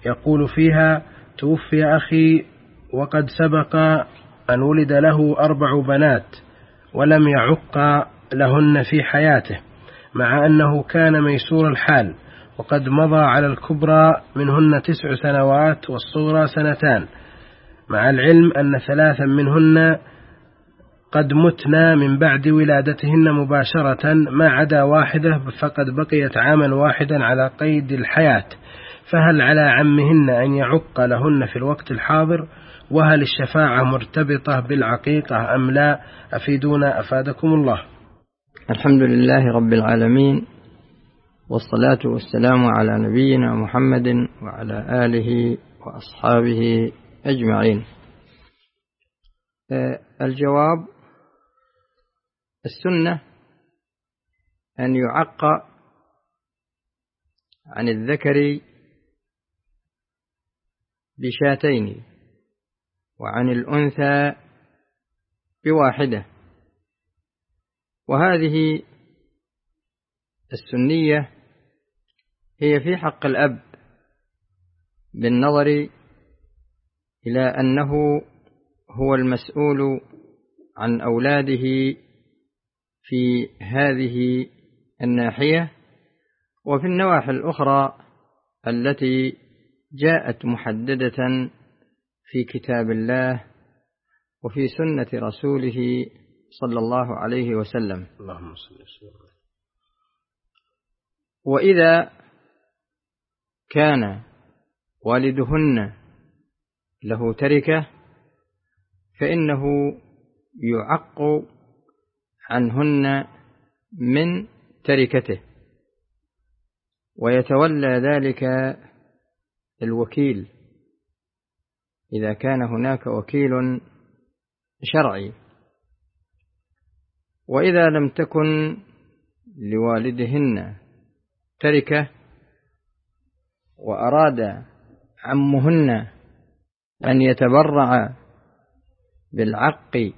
يقول فيها: توفي أخي وقد سبق أن ولد له 4 بنات ولم يعق لهن في حياته، مع أنه كان ميسور الحال، وقد مضى على الكبرى منهن 9 سنوات والصغرى 2 سنين، مع العلم أن 3 منهن قد متنا من بعد ولادتهن مباشرة، ما عدا واحدة فقد بقيت عاما واحدا على قيد الحياة، فهل على عمهن أن يعق لهن في الوقت الحاضر؟ وهل الشفاعة مرتبطة بالعقيقة أم لا؟ أفيدونا أفادكم الله. الحمد لله رب العالمين، والصلاة والسلام على نبينا محمد وعلى آله وأصحابه أجمعين. الجواب: السنة أن يعق عن الذكر ب2 وعن الأنثى ب1، وهذه السنية هي في حق الأب بالنظر إلى أنه هو المسؤول عن أولاده في هذه الناحية، وفي النواحي الأخرى التي جاءت محددة في كتاب الله وفي سنة رسوله صلى الله عليه وسلم. اللهم صل وسلم. وإذا كان والدهن له تركة فإنه يعق عنهن من تركته، ويتولى ذلك الوكيل إذا كان هناك وكيل شرعي. وإذا لم تكن لوالدهن تركة وأراد عمهن أن يتبرع بالعق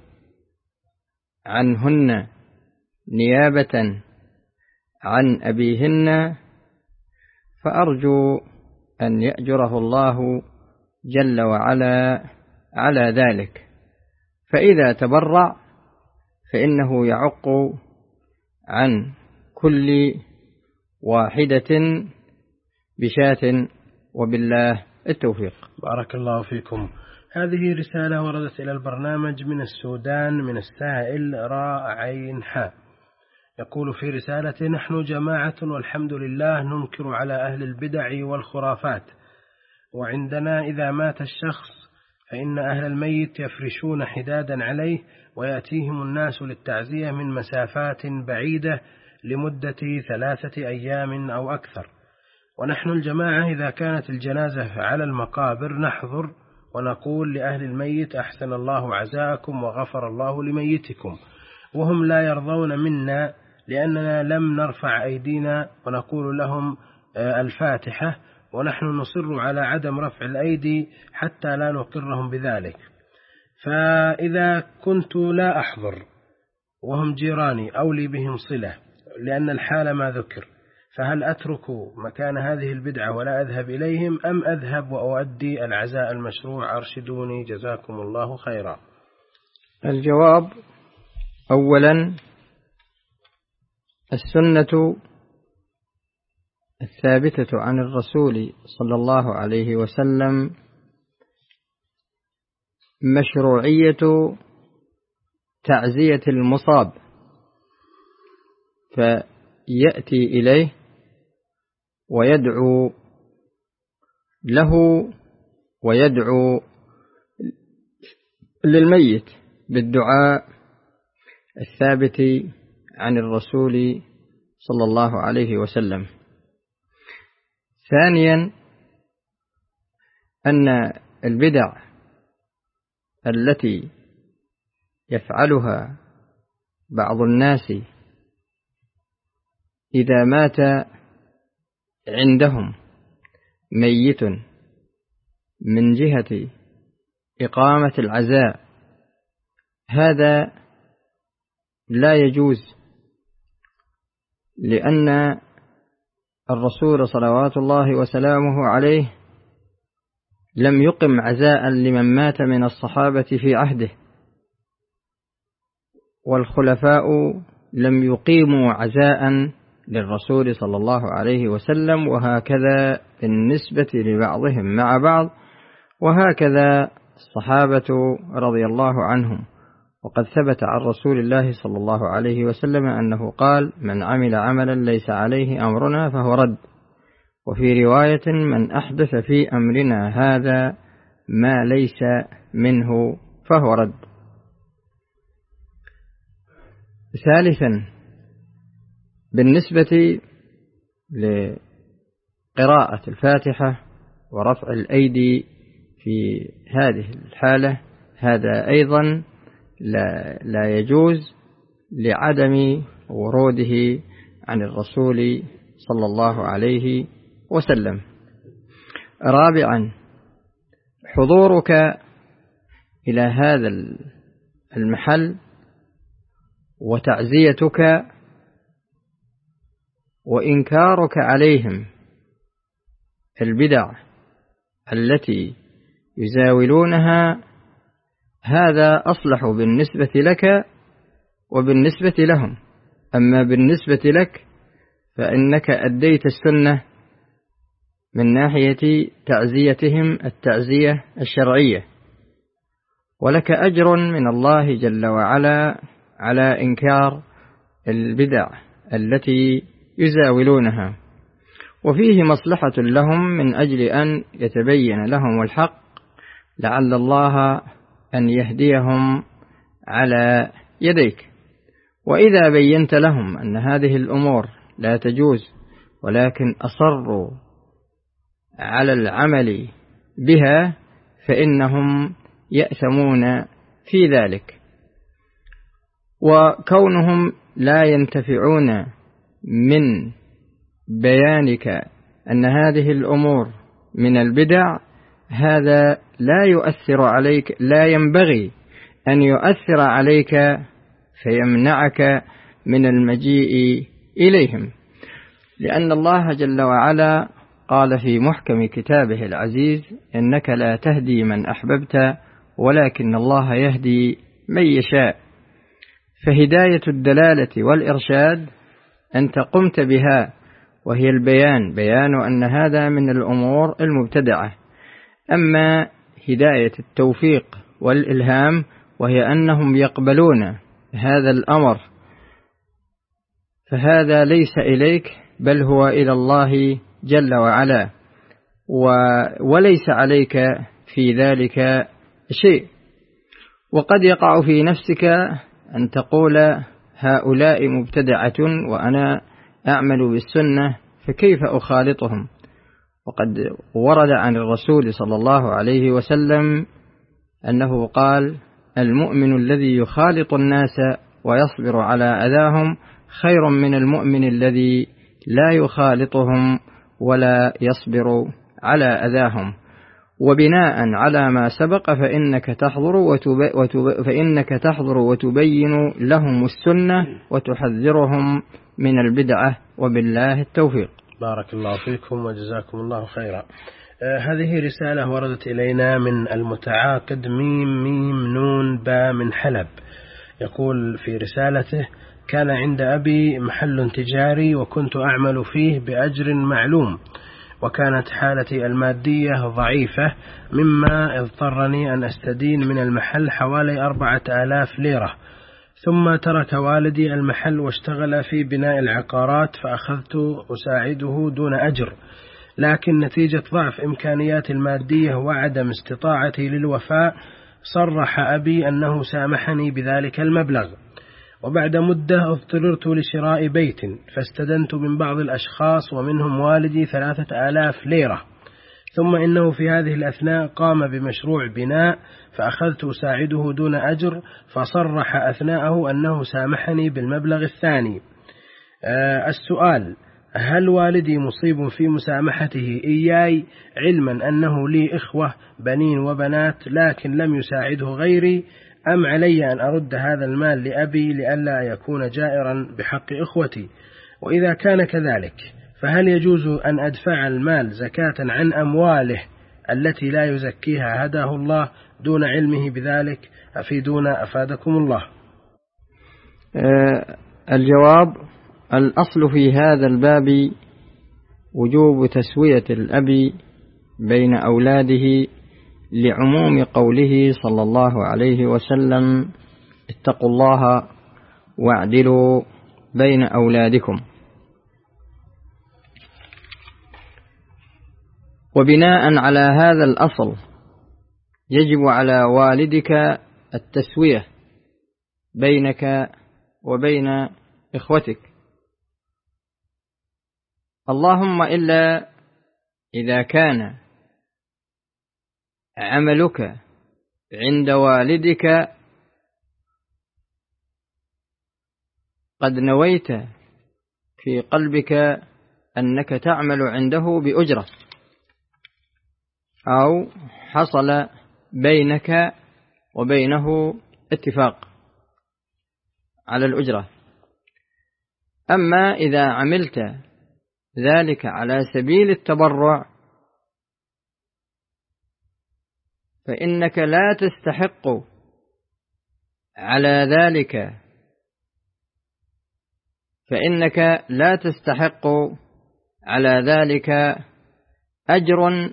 عنهن نيابة عن أبيهن، فأرجو أن يأجره الله جل وعلا على ذلك، فإذا تبرع فإنه يعق عن كل واحدة ب2، وبالله التوفيق. بارك الله فيكم. هذه رسالة وردت إلى البرنامج من السودان من السائل راء عين حاء، يقول في رسالته: نحن جماعة والحمد لله ننكر على أهل البدع والخرافات، وعندنا إذا مات الشخص فإن أهل الميت يفرشون حدادا عليه ويأتيهم الناس للتعزية من مسافات بعيدة لمدة 3 أيام أو أكثر، ونحن الجماعة إذا كانت الجنازة على المقابر نحضر ونقول لأهل الميت: أحسن الله عزاءكم وغفر الله لميتكم، وهم لا يرضون منا لأننا لم نرفع أيدينا، ونقول لهم الفاتحة، ونحن نصر على عدم رفع الأيدي حتى لا نقرهم بذلك. فإذا كنت لا أحضر وهم جيراني أو لي بهم صلة لأن الحال ما ذكر، فهل أترك مكان هذه البدعة ولا أذهب إليهم أم أذهب وأؤدي العزاء المشروع؟ أرشدوني جزاكم الله خيرا. الجواب: أولا، السنة الثابتة عن الرسول صلى الله عليه وسلم مشروعية تعزية المصاب، فيأتي إليه ويدعو له ويدعو للميت بالدعاء الثابت عن الرسول صلى الله عليه وسلم. ثانيا، أن البدع التي يفعلها بعض الناس إذا مات عندهم ميت من جهة إقامة العزاء، هذا لا يجوز، لأن الرسول صلوات الله وسلامه عليه لم يقم عزاء لمن مات من الصحابة في عهده، والخلفاء لم يقيموا عزاء للرسول صلى الله عليه وسلم، وهكذا بالنسبة لبعضهم مع بعض، وهكذا الصحابة رضي الله عنهم. وقد ثبت عن رسول الله صلى الله عليه وسلم أنه قال: من عمل عملا ليس عليه أمرنا فهو رد. وفي رواية: من أحدث في أمرنا هذا ما ليس منه فهو رد. ثالثا، بالنسبة لقراءة الفاتحة ورفع الأيدي في هذه الحالة، هذا أيضا لا يجوز لعدم وروده عن الرسول صلى الله عليه وسلم. رابعا، حضورك إلى هذا المحل وتعزيتك وإنكارك عليهم البدع التي يزاولونها، هذا أصلح بالنسبة لك وبالنسبة لهم. أما بالنسبة لك فإنك أديت السنة من ناحية تعزيتهم التعزية الشرعية، ولك أجر من الله جل وعلا على إنكار البدع التي يزاولونها، وفيه مصلحة لهم من أجل أن يتبين لهم الحق، لعل الله أن يهديهم على يديك. وإذا بينت لهم أن هذه الأمور لا تجوز ولكن أصروا على العمل بها فإنهم يأثمون في ذلك. وكونهم لا ينتفعون من بيانك أن هذه الأمور من البدع، هذا لا يؤثر عليك، لا ينبغي أن يؤثر عليك فيمنعك من المجيء إليهم، لأن الله جل وعلا قال في محكم كتابه العزيز: إنك لا تهدي من أحببت ولكن الله يهدي من يشاء. فهداية الدلالة والإرشاد أنت قمت بها، وهي بيان أن هذا من الأمور المبتدعة. أما هداية التوفيق والإلهام وهي أنهم يقبلون هذا الأمر، فهذا ليس إليك بل هو إلى الله جل وعلا، وليس عليك في ذلك شيء. وقد يقع في نفسك أن تقول: هؤلاء مبتدعة وأنا أعمل بالسنة فكيف أخالطهم؟ وقد ورد عن الرسول صلى الله عليه وسلم أنه قال: المؤمن الذي يخالط الناس ويصبر على أذاهم خير من المؤمن الذي لا يخالطهم ولا يصبر على أذاهم. وبناء على ما سبق فإنك تحضر وتبين لهم السنة وتحذرهم من البدعة، وبالله التوفيق. بارك الله فيكم وجزاكم الله خيرا. هذه رسالة وردت إلينا من المتعاقد ميم نون با من حلب. يقول في رسالته: كان عند أبي محل تجاري وكنت أعمل فيه بأجر معلوم، وكانت حالتي المادية ضعيفة مما اضطرني أن أستدين من المحل حوالي 4000 ليرة. ثم ترك والدي المحل واشتغل في بناء العقارات، فأخذت أساعده دون أجر، لكن نتيجة ضعف إمكانياتي المادية وعدم استطاعتي للوفاء صرح أبي أنه سامحني بذلك المبلغ. وبعد مدة اضطررت لشراء بيت، فاستدنت من بعض الأشخاص ومنهم والدي 3000 ليرة. ثم إنه في هذه الأثناء قام بمشروع بناء، فأخذت أساعده دون أجر، فصرح أثناءه أنه سامحني بالمبلغ الثاني. السؤال: هل والدي مصيب في مسامحته إياي، علما أنه لي إخوة بنين وبنات لكن لم يساعده غيري، أم علي أن أرد هذا المال لأبي لئلا يكون جائرا بحق إخوتي؟ وإذا كان كذلك فهل يجوز أن أدفع المال زكاة عن أمواله التي لا يزكيها هداه الله دون علمه بذلك؟ أفيدونا أفادكم الله. الجواب: الأصل في هذا الباب وجوب تسوية الأب بين أولاده لعموم قوله صلى الله عليه وسلم: اتقوا الله واعدلوا بين أولادكم. وبناء على هذا الأصل يجب على والدك التسوية بينك وبين إخوتك، اللهم إلا إذا كان عملك عند والدك قد نويت في قلبك أنك تعمل عنده بأجرة، أو حصل بينك وبينه اتفاق على الأجرة. أما إذا عملت ذلك على سبيل التبرع فإنك لا تستحق على ذلك، أجر،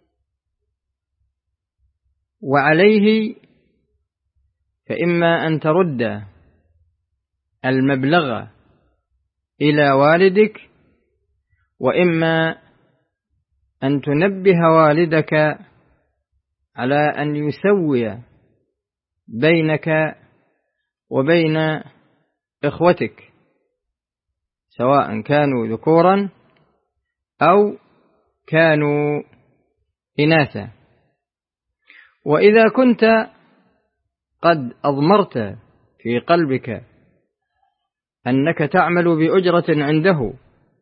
وعليه فإما أن ترد المبلغ إلى والدك، وإما أن تنبه والدك على أن يسوي بينك وبين إخوتك، سواء كانوا ذكورا أو كانوا إناثا. وإذا كنت قد أضمرت في قلبك أنك تعمل بأجرة عنده،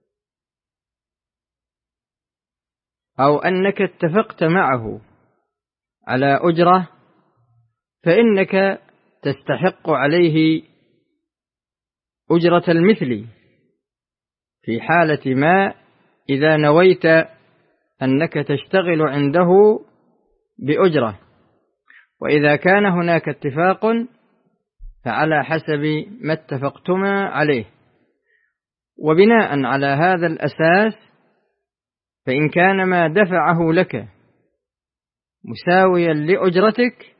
أو أنك اتفقت معه على أجرة، فإنك تستحق عليه أجرة المثل في حالة ما إذا نويت أنك تشتغل عنده بأجرة. وإذا كان هناك اتفاق فعلى حسب ما اتفقتما عليه. وبناء على هذا الأساس فإن كان ما دفعه لك مساويا لأجرتك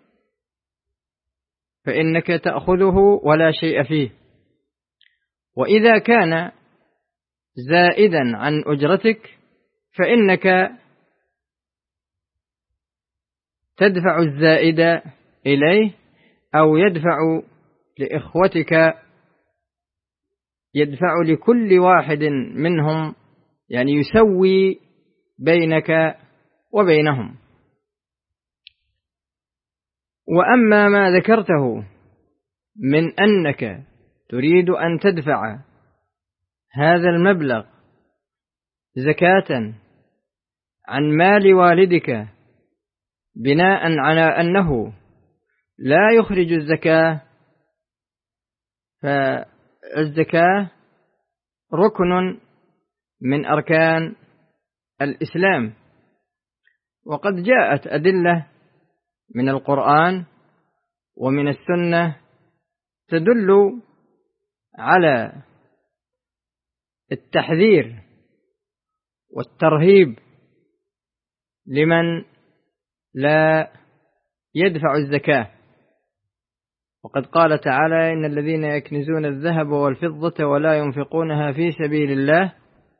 فإنك تأخذه ولا شيء فيه، وإذا كان زائدا عن أجرتك فإنك تدفع الزائد إليه، أو يدفع لإخوتك، يدفع لكل واحد منهم، يعني يسوي بينك وبينهم. وأما ما ذكرته من أنك تريد أن تدفع هذا المبلغ زكاة عن مال والدك بناء على أنه لا يخرج الزكاة، فالزكاة ركن من أركان الإسلام، وقد جاءت أدلة من القرآن ومن السنة تدل على التحذير والترهيب لمن لا يدفع الزكاة. وقد قال تعالى: إن الذين يكنزون الذهب والفضة ولا ينفقونها في سبيل الله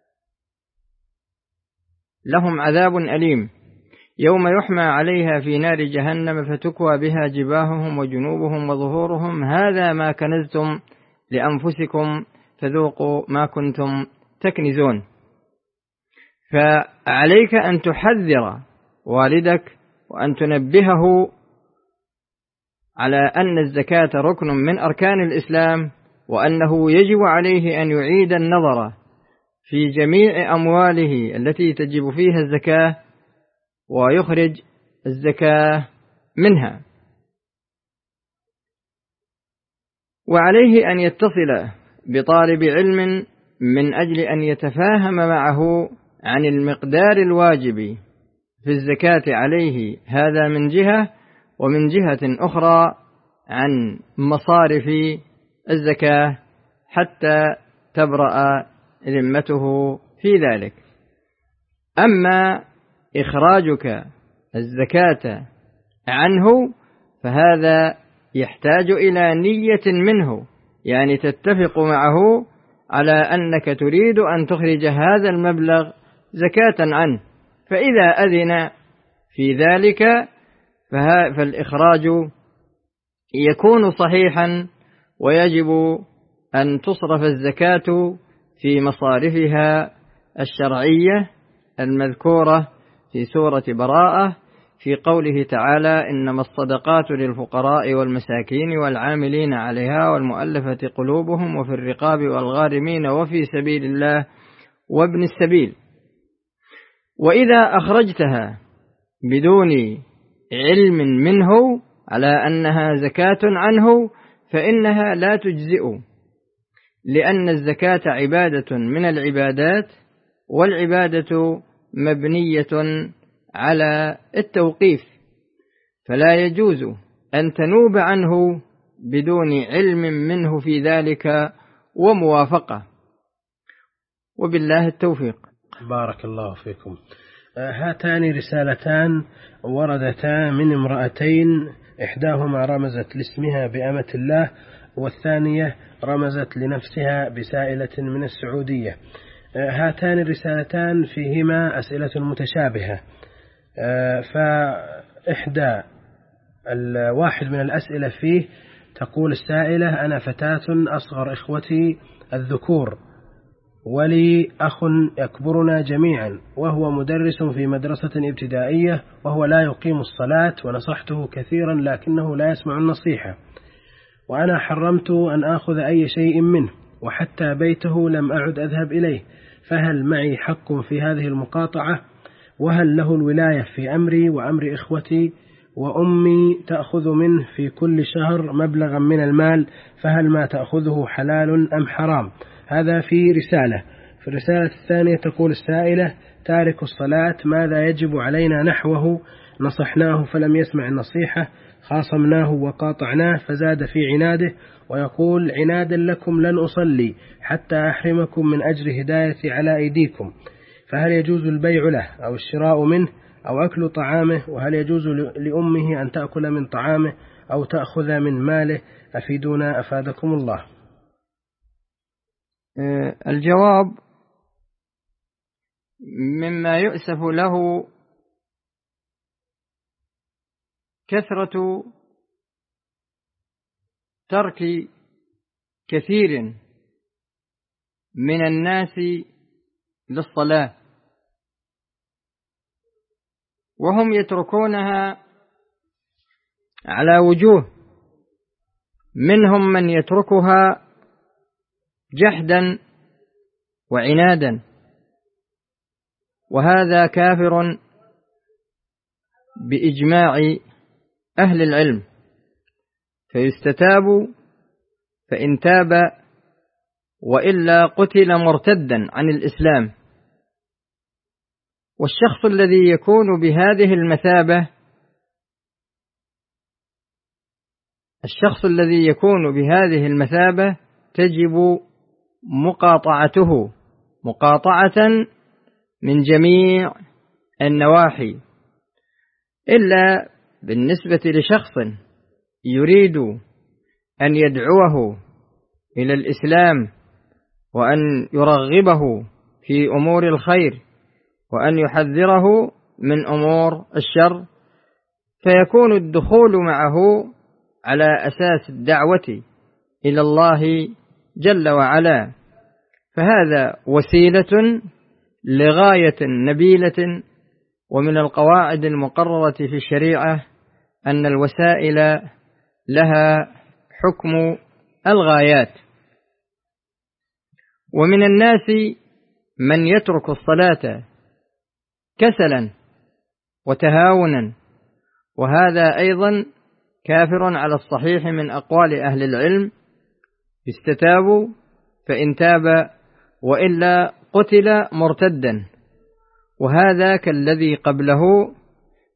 لهم عذاب أليم يوم يحمى عليها في نار جهنم فتكوى بها جباههم وجنوبهم وظهورهم هذا ما كنزتم لأنفسكم فذوقوا ما كنتم تكنزون. فعليك أن تحذر والدك وأن تنبهه على أن الزكاة ركن من أركان الإسلام، وأنه يجب عليه أن يعيد النظر في جميع أمواله التي تجب فيها الزكاة ويخرج الزكاة منها. وعليه أن يتصل بطالب علم من أجل أن يتفاهم معه عن المقدار الواجب في الزكاة عليه هذا من جهة، ومن جهة أخرى عن مصارف الزكاة حتى تبرأ ذمته في ذلك. أما إخراجك الزكاة عنه فهذا يحتاج إلى نية منه، يعني تتفق معه على أنك تريد أن تخرج هذا المبلغ زكاة عنه، فإذا أذن في ذلك فالإخراج يكون صحيحا، ويجب أن تصرف الزكاة في مصارفها الشرعية المذكورة في سورة براءة في قوله تعالى: إنما الصدقات للفقراء والمساكين والعاملين عليها والمؤلفة قلوبهم وفي الرقاب والغارمين وفي سبيل الله وابن السبيل. وإذا أخرجتها بدون علم منه على أنها زكاة عنه فإنها لا تجزئ، لأن الزكاة عبادة من العبادات، والعبادة مبنية على التوقيف، فلا يجوز أن تنوب عنه بدون علم منه في ذلك وموافقة، وبالله التوفيق. بارك الله فيكم. هاتان رسالتان وردتا من امرأتين، إحداهما رمزت لاسمها بأمة الله، والثانية رمزت لنفسها بسائلة من السعودية. هاتان الرسالتان فيهما أسئلة متشابهة، فإحدى واحد من الأسئلة فيه تقول السائلة: أنا فتاة أصغر إخوتي الذكور، ولي أخ يكبرنا جميعا، وهو مدرس في مدرسة ابتدائية، وهو لا يقيم الصلاة، ونصحته كثيرا لكنه لا يسمع النصيحة، وأنا حرمت أن آخذ أي شيء منه، وحتى بيته لم أعد أذهب إليه، فهل معي حق في هذه المقاطعة؟ وهل له الولاية في أمري وأمر إخوتي؟ وأمي تأخذ منه في كل شهر مبلغا من المال، فهل ما تأخذه حلال أم حرام؟ هذا في رسالة. في الرسالة الثانية تقول السائلة: تارك الصلاة ماذا يجب علينا نحوه؟ نصحناه فلم يسمع النصيحة، خاصمناه وقاطعناه فزاد في عناده، ويقول: عنادا لكم لن أصلي حتى أحرمكم من أجر هدايتي على أيديكم. فهل يجوز البيع له أو الشراء منه أو أكل طعامه؟ وهل يجوز لأمه أن تأكل من طعامه أو تأخذ من ماله؟ أفيدونا أفادكم الله. الجواب: مما يؤسف له كثرة ترك كثير من الناس للصلاة، وهم يتركونها على وجوه، منهم من يتركها جحدا وعنادا، وهذا كافر بإجماع أهل العلم، فيستتاب فإن تاب، وإلا قتل مرتدا عن الإسلام. والشخص الذي يكون بهذه المثابة، تجب مقاطعته مقاطعة من جميع النواحي، إلا بالنسبة لشخص يريد أن يدعوه إلى الإسلام وأن يرغبه في أمور الخير وأن يحذره من أمور الشر، فيكون الدخول معه على أساس الدعوة إلى الله جل وعلا، فهذا وسيلة لغاية نبيلة. ومن القواعد المقررة في الشريعة أن الوسائل لها حكم الغايات. ومن الناس من يترك الصلاة كسلا وتهاونا، وهذا أيضا كافر على الصحيح من أقوال أهل العلم، استتابوا فإن تاب، وإلا قتل مرتدا، وهذا كالذي قبله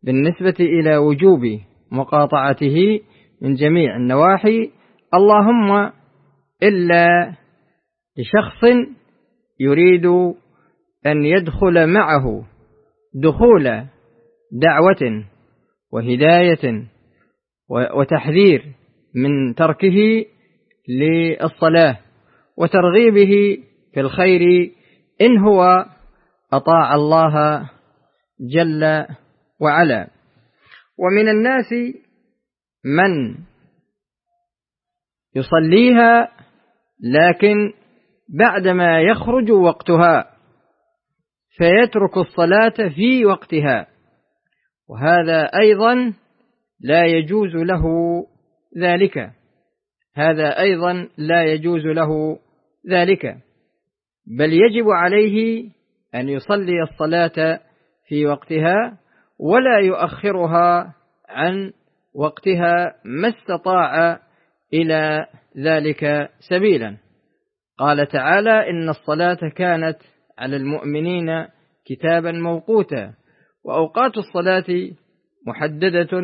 بالنسبة إلى وجوب مقاطعته من جميع النواحي، اللهم إلا لشخص يريد أن يدخل معه دخول دعوة وهداية وتحذير من تركه للصلاة وترغيبه في الخير إن هو أطاع الله جل وعلا. ومن الناس من يصليها لكن بعدما يخرج وقتها فيترك الصلاة في وقتها، وهذا أيضا لا يجوز له ذلك، هذا أيضا لا يجوز له ذلك، بل يجب عليه أن يصلي الصلاة في وقتها ولا يؤخرها عن وقتها ما استطاع إلى ذلك سبيلا. قال تعالى: إن الصلاة كانت على المؤمنين كتابا موقوتا. وأوقات الصلاة محددة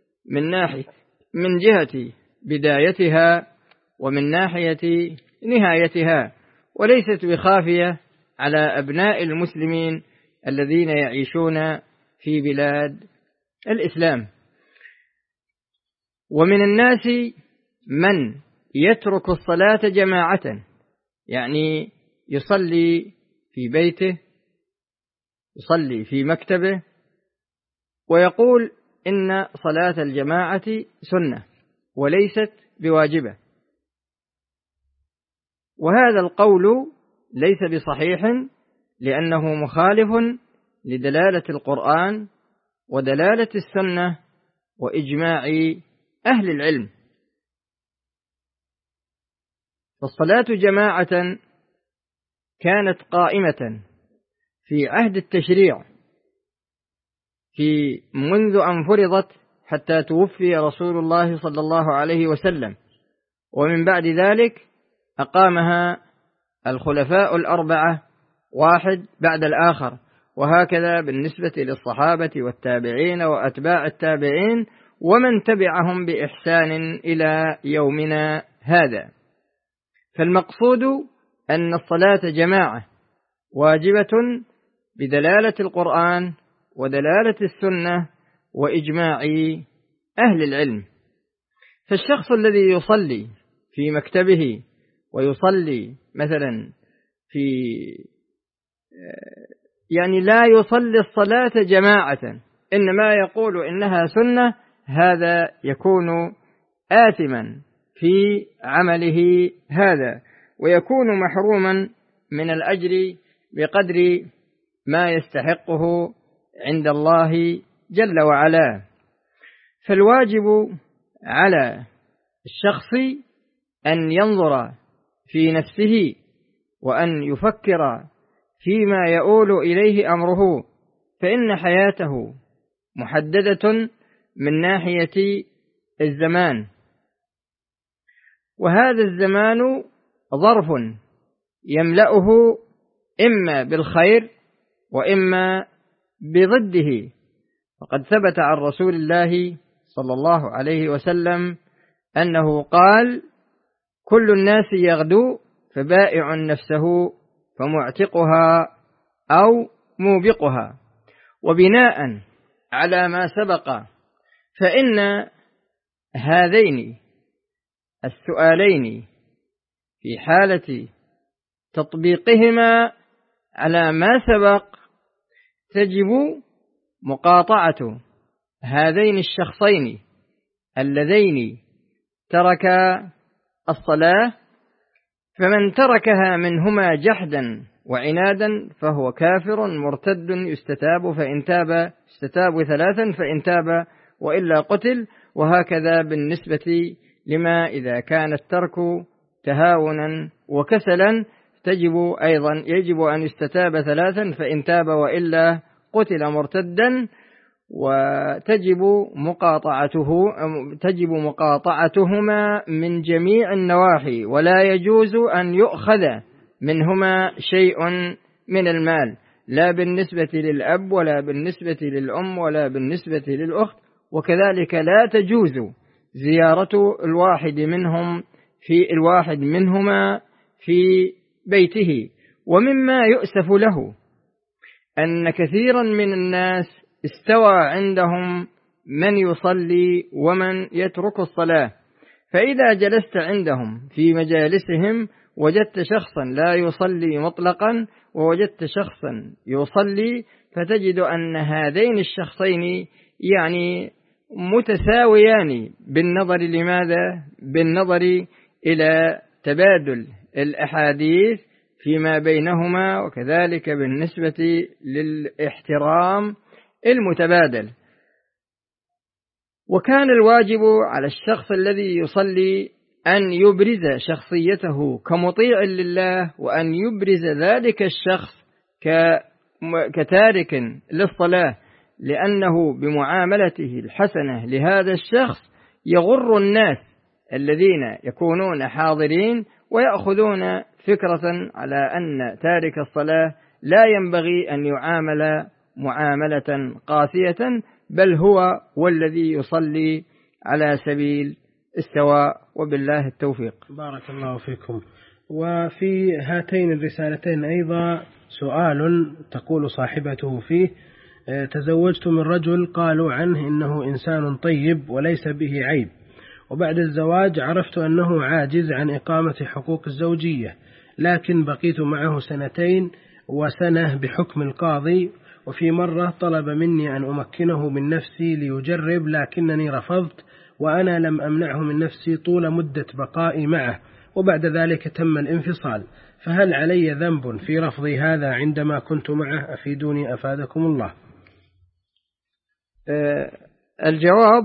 من جهة بدايتها ومن ناحية نهايتها، وليست بخافية على أبناء المسلمين الذين يعيشون في بلاد الإسلام. ومن الناس من يترك الصلاة جماعة، يعني يصلي في بيته، يصلي في مكتبه، ويقول إن صلاة الجماعة سنة وليست بواجبة، وهذا القول ليس بصحيح لأنه مخالف لدلالة القرآن ودلالة السنة وإجماع أهل العلم. فالصلاة جماعة كانت قائمة في عهد التشريع في منذ أن فرضت حتى توفي رسول الله صلى الله عليه وسلم، ومن بعد ذلك أقامها الخلفاء الأربعة واحد بعد الآخر، وهكذا بالنسبة للصحابة والتابعين وأتباع التابعين ومن تبعهم بإحسان إلى يومنا هذا. فالمقصود أن الصلاة جماعة واجبة بدلالة القرآن ودلالة السنة وإجماع أهل العلم. فالشخص الذي يصلي في مكتبه ويصلي مثلا يعني لا يصلي الصلاة جماعة إنما يقول إنها سنة، هذا يكون آثما في عمله هذا، ويكون محروما من الأجر بقدر ما يستحقه عند الله جل وعلا. فالواجب على الشخص أن ينظر في نفسه وأن يفكر فيما يؤول إليه أمره، فإن حياته محددة من ناحية الزمان، وهذا الزمان ظرف يملأه إما بالخير وإما بضده. فقد ثبت عن رسول الله صلى الله عليه وسلم أنه قال: كل الناس يغدو فبائع نفسه فمعتقها أو موبقها. وبناء على ما سبق فإن هذين السؤالين في حالة تطبيقهما على ما سبق تجب مقاطعة هذين الشخصين اللذين تركا الصلاة، فمن تركها منهما جحدا وعنادا فهو كافر مرتد يستتاب، فإن تاب استتاب 3 فإن تاب وإلا قتل. وهكذا بالنسبة لما إذا كان الترك تهاونا وكسلا يجب أن يستتاب 3 فإن تاب وإلا قتل مرتدا، وتجب مقاطعتهما من جميع النواحي، ولا يجوز أن يؤخذ منهما شيء من المال، لا بالنسبة للأب ولا بالنسبة للأم ولا بالنسبة للأخت، وكذلك لا تجوز زيارة الواحد منهما في بيته. ومما يؤسف له أن كثيرا من الناس استوى عندهم من يصلي ومن يترك الصلاة، فإذا جلست عندهم في مجالسهم وجدت شخصا لا يصلي مطلقا ووجدت شخصا يصلي، فتجد أن هذين الشخصين يعني متساويان بالنظر لماذا؟ بالنظر إلى تبادل الأحاديث فيما بينهما، وكذلك بالنسبة للاحترام المتبادل. وكان الواجب على الشخص الذي يصلي أن يبرز شخصيته كمطيع لله، وأن يبرز ذلك الشخص كتارك للصلاة، لأنه بمعاملته الحسنة لهذا الشخص يغر الناس الذين يكونون حاضرين ويأخذون فكرة على أن تارك الصلاة لا ينبغي أن يعامل معاملة قاسية، بل هو والذي يصلي على سبيل السواء، وبالله التوفيق. بارك الله فيكم. وفي هاتين الرسالتين أيضا سؤال تقول صاحبته فيه: تزوجت من رجل قالوا عنه إنه إنسان طيب وليس به عيب، وبعد الزواج عرفت أنه عاجز عن إقامة حقوق الزوجية، لكن بقيت معه 2 وسنة بحكم القاضي، وفي مرة طلب مني أن أمكنه من نفسي ليجرب، لكنني رفضت، وأنا لم أمنعه من نفسي طول مدة بقائي معه، وبعد ذلك تم الانفصال، فهل علي ذنب في رفضي هذا عندما كنت معه؟ أفيدوني أفادكم الله. الجواب: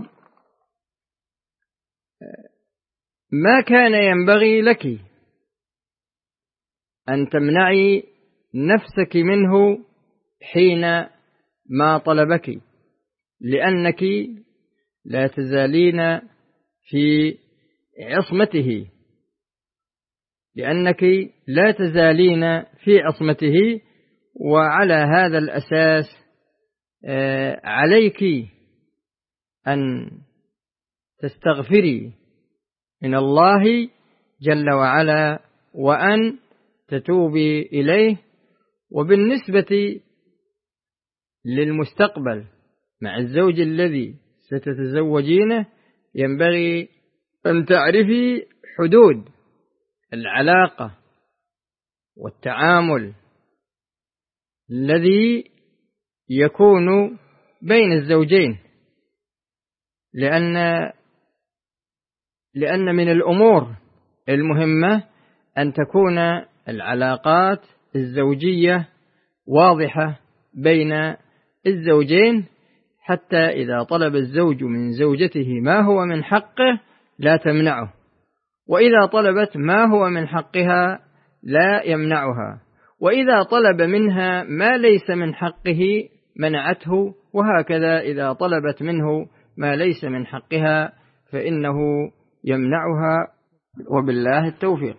ما كان ينبغي لك أن تمنعي نفسك منه حين ما طلبك، لأنك لا تزالين في عصمته، وعلى هذا الأساس عليك أن تستغفري من الله جل وعلا وأن تتوبي إليه. وبالنسبة للمستقبل مع الزوج الذي ستتزوجينه، ينبغي أن تعرفي حدود العلاقة والتعامل الذي يكون بين الزوجين، لأن من الأمور المهمة أن تكون العلاقات الزوجية واضحة بين الزوجين، حتى إذا طلب الزوج من زوجته ما هو من حقه لا تمنعه، وإذا طلبت ما هو من حقها لا يمنعها، وإذا طلب منها ما ليس من حقه منعته، وهكذا إذا طلبت منه ما ليس من حقها فإنه يمنعها، وبالله التوفيق.